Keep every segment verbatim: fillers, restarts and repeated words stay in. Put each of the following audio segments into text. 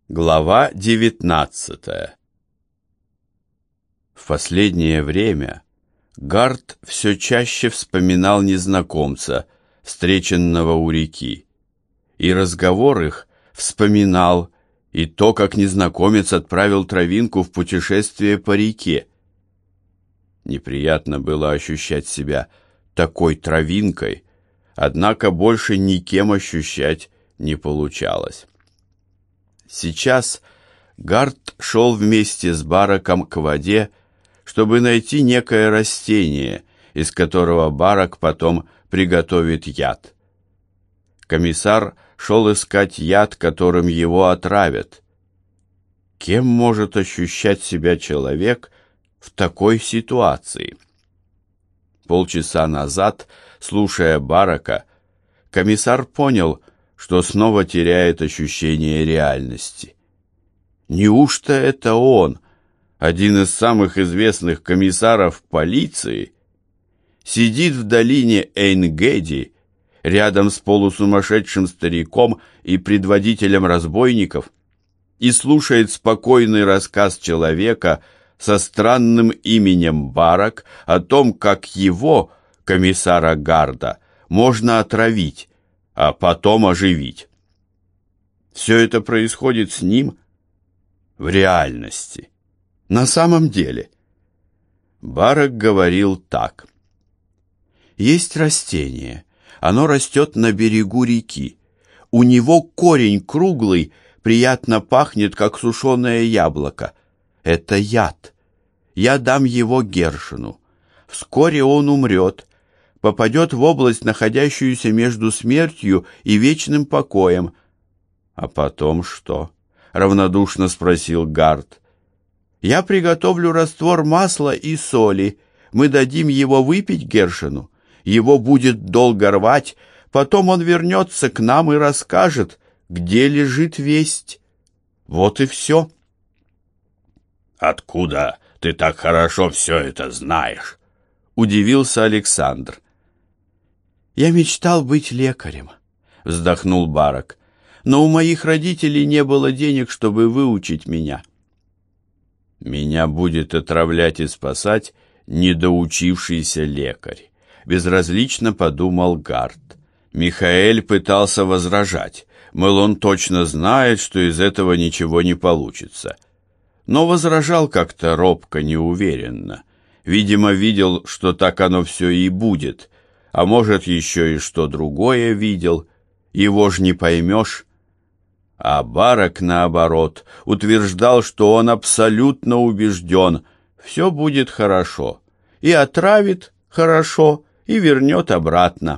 Глава девятнадцатая. В последнее время Гард все чаще вспоминал незнакомца, встреченного у реки, и разговор их вспоминал, и то, как незнакомец отправил травинку в путешествие по реке. Неприятно было ощущать себя такой травинкой, однако больше никем ощущать не получалось. Сейчас Гард шел вместе с Бараком к воде, чтобы найти некое растение, из которого Барак потом приготовит яд. Комиссар шел искать яд, которым его отравят. Кем может ощущать себя человек в такой ситуации? Полчаса назад, слушая Барака, комиссар понял, что снова теряет ощущение реальности. Неужто это он, один из самых известных комиссаров полиции, сидит в долине Эйн-Геди, рядом с полусумасшедшим стариком и предводителем разбойников, и слушает спокойный рассказ человека со странным именем Барак о том, как его, комиссара Гарда, можно отравить, а потом оживить. Все это происходит с ним в реальности. На самом деле. Барак говорил так. Есть растение. Оно растет на берегу реки. У него корень круглый, приятно пахнет, как сушеное яблоко. Это яд. Я дам его Гершену. Вскоре он умрет, попадет в область, находящуюся между смертью и вечным покоем. А потом что? Равнодушно спросил Гард. Я приготовлю раствор масла и соли. Мы дадим его выпить Гершену. Его будет долго рвать, потом он вернется к нам и расскажет, где лежит весть. Вот и все. Откуда ты так хорошо все это знаешь? Удивился Александр. «Я мечтал быть лекарем», — вздохнул Барак, «но у моих родителей не было денег, чтобы выучить меня». «Меня будет отравлять и спасать недоучившийся лекарь», — безразлично подумал Гард. Михаэль пытался возражать, мол, он точно знает, что из этого ничего не получится. Но возражал как-то робко, неуверенно. Видимо, видел, что так оно все и будет, а может, еще и что другое видел, его ж не поймешь. А Барак, наоборот, утверждал, что он абсолютно убежден, все будет хорошо, и отравит хорошо, и вернет обратно.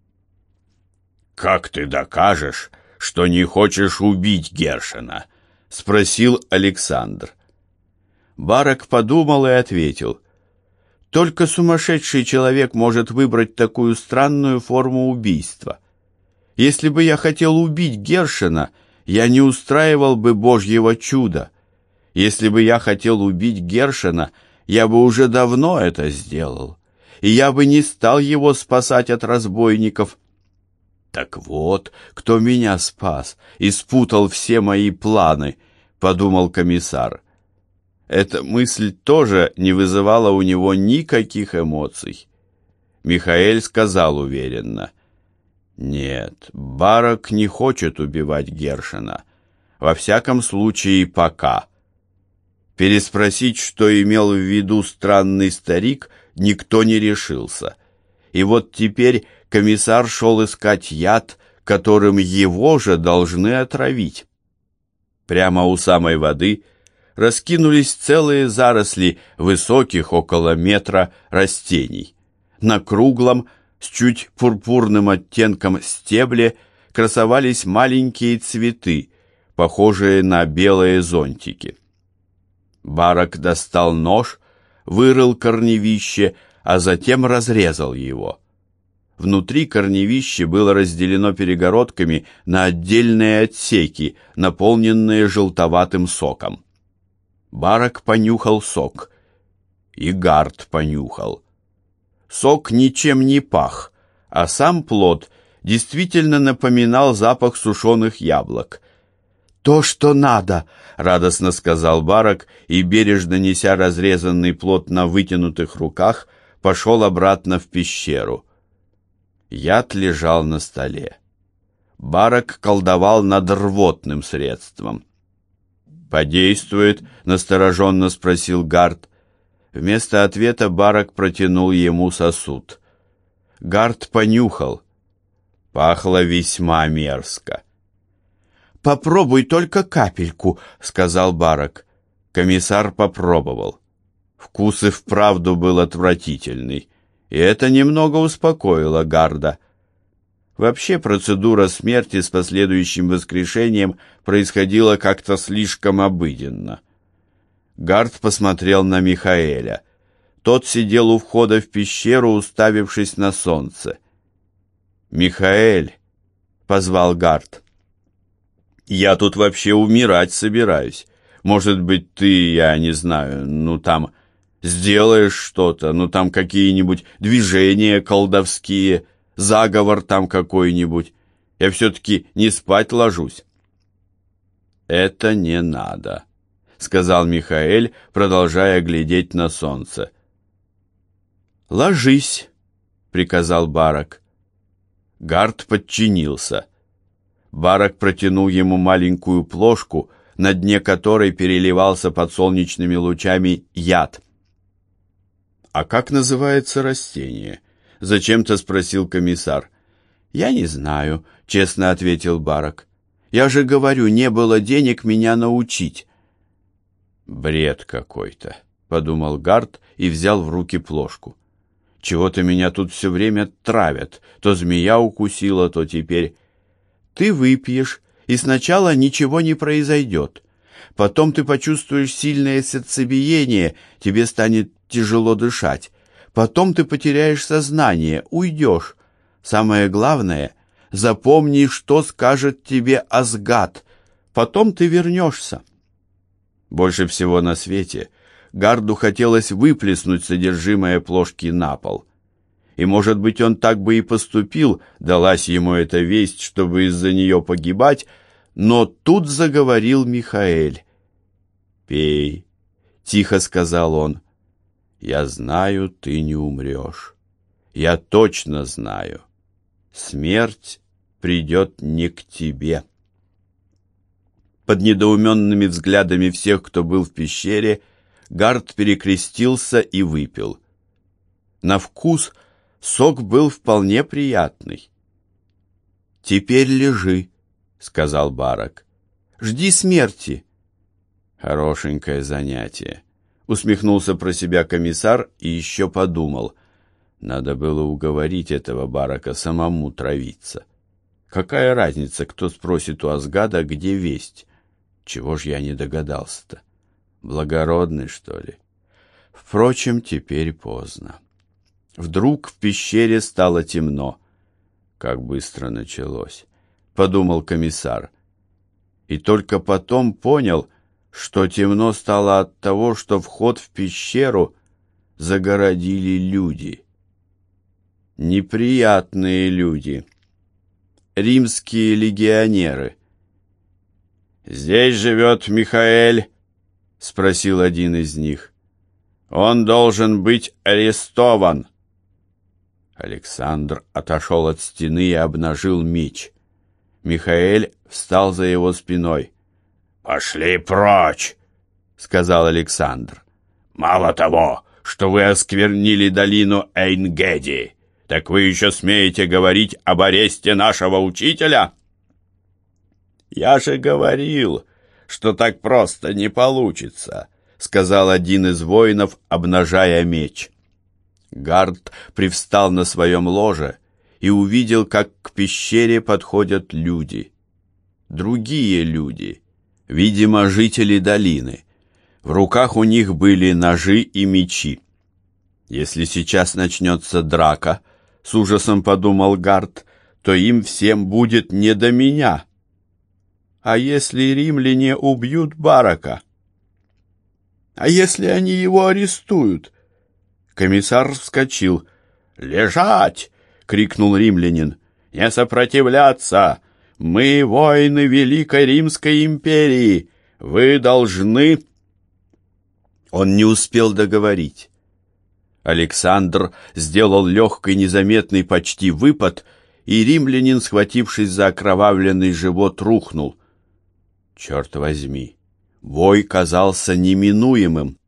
«Как ты докажешь, что не хочешь убить Гершена?» — спросил Александр. Барак подумал и ответил. Только сумасшедший человек может выбрать такую странную форму убийства. Если бы я хотел убить Гершена, я не устраивал бы Божьего чуда. Если бы я хотел убить Гершена, я бы уже давно это сделал, и я бы не стал его спасать от разбойников. Так вот, кто меня спас и спутал все мои планы, подумал комиссар. Эта мысль тоже не вызывала у него никаких эмоций. Михаэль сказал уверенно. Нет, Барак не хочет убивать Гершена. Во всяком случае, пока. Переспросить, что имел в виду странный старик, никто не решился. И вот теперь комиссар шел искать яд, которым его же должны отравить. Прямо у самой воды раскинулись целые заросли высоких около метра растений. На круглом, с чуть пурпурным оттенком стебле красовались маленькие цветы, похожие на белые зонтики. Барак достал нож, вырыл корневище, а затем разрезал его. Внутри корневище было разделено перегородками на отдельные отсеки, наполненные желтоватым соком. Барак понюхал сок, и Гард понюхал. Сок ничем не пах, а сам плод действительно напоминал запах сушеных яблок. «То, что надо!» — радостно сказал Барак и, бережно неся разрезанный плод на вытянутых руках, пошел обратно в пещеру. Яд лежал на столе. Барак колдовал над рвотным средством. «Подействует?» — настороженно спросил Гарт. Вместо ответа Барак протянул ему сосуд. Гарт понюхал. Пахло весьма мерзко. «Попробуй только капельку», — сказал Барак. Комиссар попробовал. Вкус и вправду был отвратительный, и это немного успокоило Гарда. Вообще процедура смерти с последующим воскрешением происходила как-то слишком обыденно. Гард посмотрел на Михаэля. Тот сидел у входа в пещеру, уставившись на солнце. «Михаэль», — позвал Гард, — «я тут вообще умирать собираюсь. Может быть, ты, я не знаю, ну там, сделаешь что-то, ну там какие-нибудь движения колдовские, заговор там какой-нибудь. Я все-таки не спать ложусь». «Это не надо», — сказал Михаэль, продолжая глядеть на солнце. «Ложись», — приказал Барак. Гард подчинился. Барак протянул ему маленькую плошку, на дне которой переливался под солнечными лучами яд. «А как называется растение?» — зачем-то спросил комиссар. «Я не знаю», — честно ответил Барак. «Я же говорю, не было денег меня научить». «Бред какой-то», — подумал Гард и взял в руки плошку. «Чего-то меня тут все время травят. То змея укусила, то теперь...» «Ты выпьешь, и сначала ничего не произойдет. Потом ты почувствуешь сильное сердцебиение, тебе станет тяжело дышать. Потом ты потеряешь сознание, уйдешь. Самое главное, запомни, что скажет тебе Асгад. Потом ты вернешься». Больше всего на свете Гарду хотелось выплеснуть содержимое плошки на пол. И, может быть, он так бы и поступил, далась ему эта весть, чтобы из-за нее погибать, но тут заговорил Михаэль. «Пей», — тихо сказал он. «Я знаю, ты не умрешь. Я точно знаю. Смерть придет не к тебе». Под недоуменными взглядами всех, кто был в пещере, Гард перекрестился и выпил. На вкус сок был вполне приятный. «Теперь лежи», — сказал Барак. «Жди смерти». «Хорошенькое занятие», — усмехнулся про себя комиссар и еще подумал. Надо было уговорить этого Барака самому травиться. Какая разница, кто спросит у Асгада, где весть? Чего ж я не догадался-то? Благородный, что ли? Впрочем, теперь поздно. Вдруг в пещере стало темно. Как быстро началось, подумал комиссар. И только потом понял, что темно стало от того, что вход в пещеру загородили люди. Неприятные люди. Римские легионеры. «Здесь живет Михаэль?» — спросил один из них. «Он должен быть арестован». Александр отошел от стены и обнажил меч. Михаэль встал за его спиной. «Пошли прочь!» — сказал Александр. «Мало того, что вы осквернили долину Эйн-Геди, так вы еще смеете говорить об аресте нашего учителя?» «Я же говорил, что так просто не получится», — сказал один из воинов, обнажая меч. Гард привстал на своем ложе и увидел, как к пещере подходят люди. Другие люди, видимо, жители долины. В руках у них были ножи и мечи. «Если сейчас начнется драка», — с ужасом подумал Гард, — «то им всем будет не до меня». А если римляне убьют Барака? А если они его арестуют? Комиссар вскочил. «Лежать!» — крикнул римлянин. «Не сопротивляться! Мы воины Великой Римской империи! Вы должны...» Он не успел договорить. Александр сделал легкий, незаметный почти выпад, и римлянин, схватившись за окровавленный живот, рухнул. Черт возьми, бой казался неминуемым.